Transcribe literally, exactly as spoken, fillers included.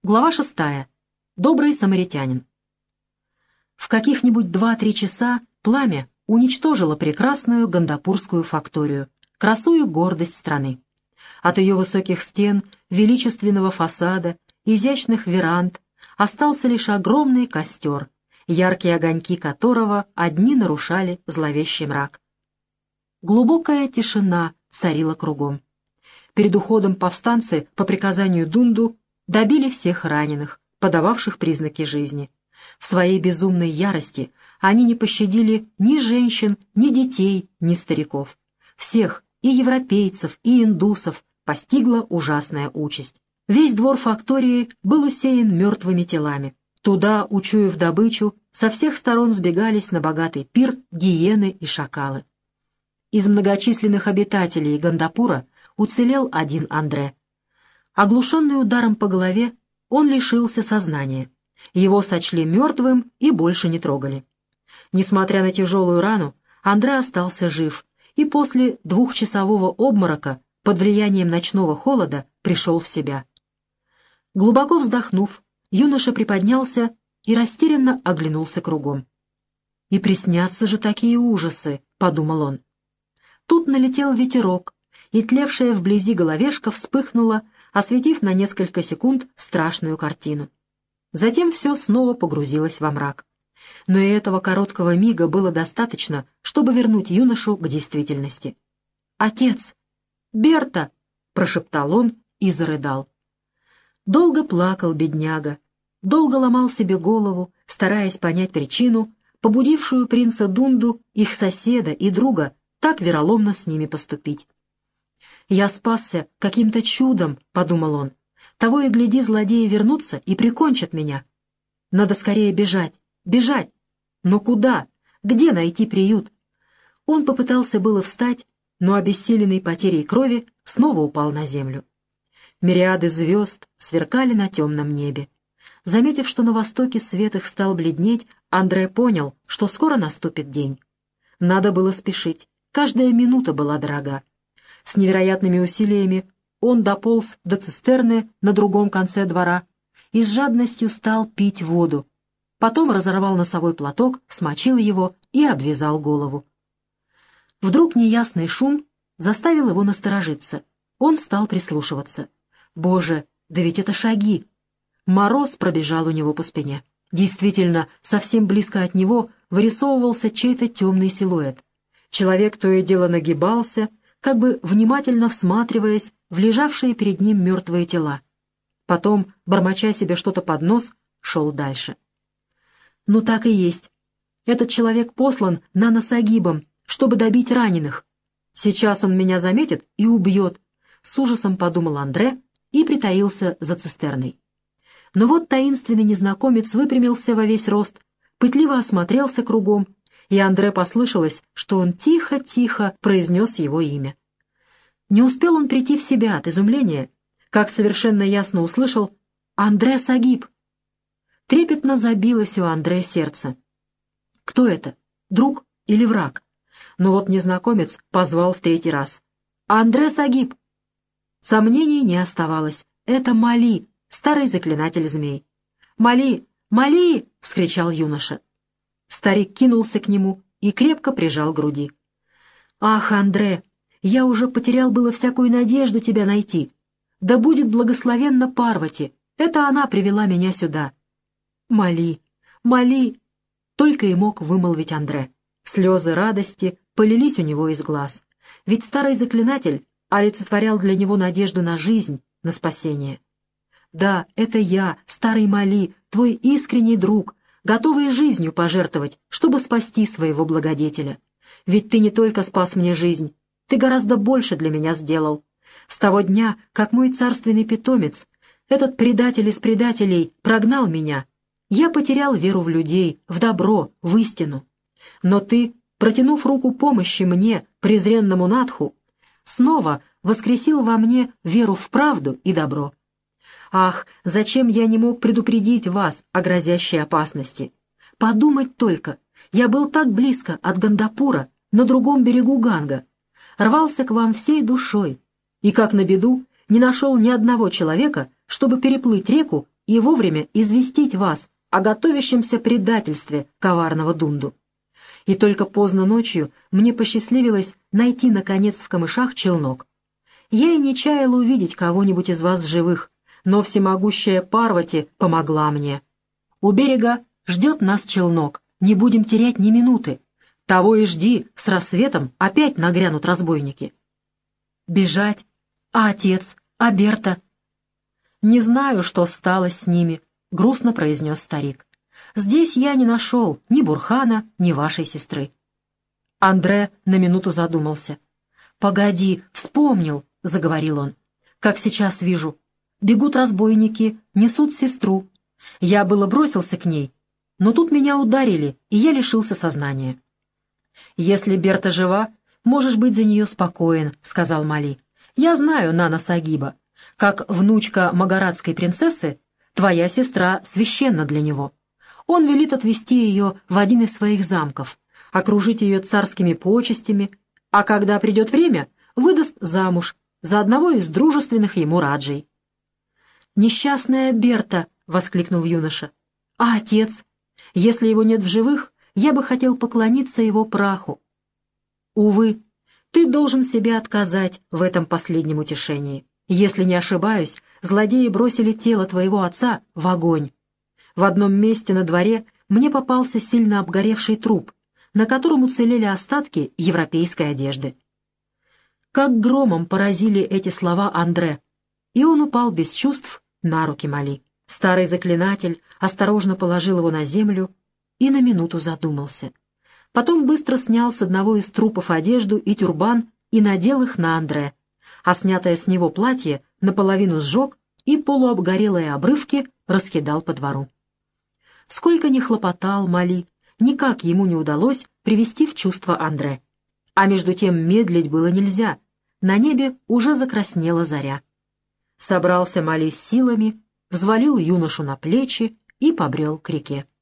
Глава шестая. Добрый самаритянин. В каких-нибудь два-три часа пламя уничтожило прекрасную гандапурскую факторию, красу и гордость страны. От ее высоких стен, величественного фасада, изящных веранд остался лишь огромный костер, яркие огоньки которого одни нарушали зловещий мрак. Глубокая тишина царила кругом. Перед уходом повстанцы по приказанию Дунду добили всех раненых, подававших признаки жизни. В своей безумной ярости они не пощадили ни женщин, ни детей, ни стариков. Всех, и европейцев, и индусов, постигла ужасная участь. Весь двор фактории был усеян мертвыми телами. Туда, учуяв добычу, со всех сторон сбегались на богатый пир гиены и шакалы. Из многочисленных обитателей Гандапура уцелел один Андре. Оглушенный ударом по голове, он лишился сознания. Его сочли мертвым и больше не трогали. Несмотря на тяжелую рану, Андре остался жив и после двухчасового обморока под влиянием ночного холода пришел в себя. Глубоко вздохнув, юноша приподнялся и растерянно оглянулся кругом. «И приснятся же такие ужасы», — подумал он. Тут налетел ветерок, и тлевшая вблизи головешка вспыхнула, осветив на несколько секунд страшную картину. Затем все снова погрузилось во мрак. Но и этого короткого мига было достаточно, чтобы вернуть юношу к действительности. «Отец! Берта!» — прошептал он и зарыдал. Долго плакал бедняга, долго ломал себе голову, стараясь понять причину, побудившую принца Дунду, их соседа и друга, так вероломно с ними поступить. «Я спасся каким-то чудом», — подумал он. «Того и гляди, злодеи вернутся и прикончат меня. Надо скорее бежать, бежать. Но куда? Где найти приют?» Он попытался было встать, но, обессиленный потерей крови, снова упал на землю. Мириады звезд сверкали на темном небе. Заметив, что на востоке свет их стал бледнеть, Андре понял, что скоро наступит день. Надо было спешить, каждая минута была дорога. С невероятными усилиями он дополз до цистерны на другом конце двора и с жадностью стал пить воду. Потом разорвал носовой платок, смочил его и обвязал голову. Вдруг неясный шум заставил его насторожиться. Он стал прислушиваться. Боже, да ведь это шаги! Мороз пробежал у него по спине. Действительно, совсем близко от него вырисовывался чей-то темный силуэт. Человек то и дело нагибался, как бы внимательно всматриваясь в лежавшие перед ним мертвые тела. Потом, бормоча себе что-то под нос, шел дальше. Ну так и есть. Этот человек послан наносагибом, чтобы добить раненых. Сейчас он меня заметит и убьет, с ужасом подумал Андре и притаился за цистерной. Но вот таинственный незнакомец выпрямился во весь рост, пытливо осмотрелся кругом, и Андре послышалось, что он тихо-тихо произнес его имя. Не успел он прийти в себя от изумления, как совершенно ясно услышал «Андре Сагиб». Трепетно забилось у Андре сердце. Кто это? Друг или враг? Но вот незнакомец позвал в третий раз. «Андре Сагиб!» Сомнений не оставалось. Это Мали, старый заклинатель змей. «Мали! Мали!» — вскричал юноша. Старик кинулся к нему и крепко прижал к груди. «Ах, Андре, я уже потерял было всякую надежду тебя найти. Да будет благословенна Парвати, это она привела меня сюда». «Мали, Мали!» — только и мог вымолвить Андре. Слезы радости полились у него из глаз. Ведь старый заклинатель олицетворял для него надежду на жизнь, на спасение. «Да, это я, старый Мали, твой искренний друг, готовый жизнью пожертвовать, чтобы спасти своего благодетеля. Ведь ты не только спас мне жизнь, ты гораздо больше для меня сделал. С того дня, как мой царственный питомец, этот предатель из предателей, прогнал меня, я потерял веру в людей, в добро, в истину. Но ты, протянув руку помощи мне, презренному Надху, снова воскресил во мне веру в правду и добро. Ах, зачем я не мог предупредить вас о грозящей опасности? Подумать только, я был так близко от Гандапура, на другом берегу Ганга, рвался к вам всей душой, и, как на беду, не нашел ни одного человека, чтобы переплыть реку и вовремя известить вас о готовящемся предательстве коварного Дунду. И только поздно ночью мне посчастливилось найти, наконец, в камышах челнок. Я и не чаяла увидеть кого-нибудь из вас в живых, но всемогущая Парвати помогла мне. У берега ждет нас челнок, не будем терять ни минуты. Того и жди, с рассветом опять нагрянут разбойники. Бежать? А отец? А Берта? Не знаю, что стало с ними, — грустно произнес старик. Здесь я не нашел ни Бурхана, ни вашей сестры. Андре на минуту задумался. «Погоди, вспомнил», — заговорил он. «Как сейчас вижу. Бегут разбойники, несут сестру. Я было бросился к ней, но тут меня ударили, и я лишился сознания». «Если Берта жива, можешь быть за нее спокоен», — сказал Мали. «Я знаю Нана Сагиба. Как внучка магаратской принцессы, твоя сестра священна для него. Он велит отвезти ее в один из своих замков, окружить ее царскими почестями, а когда придет время, выдаст замуж за одного из дружественных ему раджей». «Несчастная Берта!» — воскликнул юноша. «А отец? Если его нет в живых, я бы хотел поклониться его праху». «Увы, ты должен себе отказать в этом последнем утешении. Если не ошибаюсь, злодеи бросили тело твоего отца в огонь. В одном месте на дворе мне попался сильно обгоревший труп, на котором уцелели остатки европейской одежды». Как громом поразили эти слова Андре, и он упал без чувств на руки Мали. Старый заклинатель осторожно положил его на землю и на минуту задумался. Потом быстро снял с одного из трупов одежду и тюрбан и надел их на Андре, а снятое с него платье наполовину сжег и полуобгорелые обрывки раскидал по двору. Сколько ни хлопотал Мали, никак ему не удалось привести в чувство Андре. А между тем медлить было нельзя, на небе уже закраснела заря. Собрался Мали с силами, взвалил юношу на плечи и побрел к реке.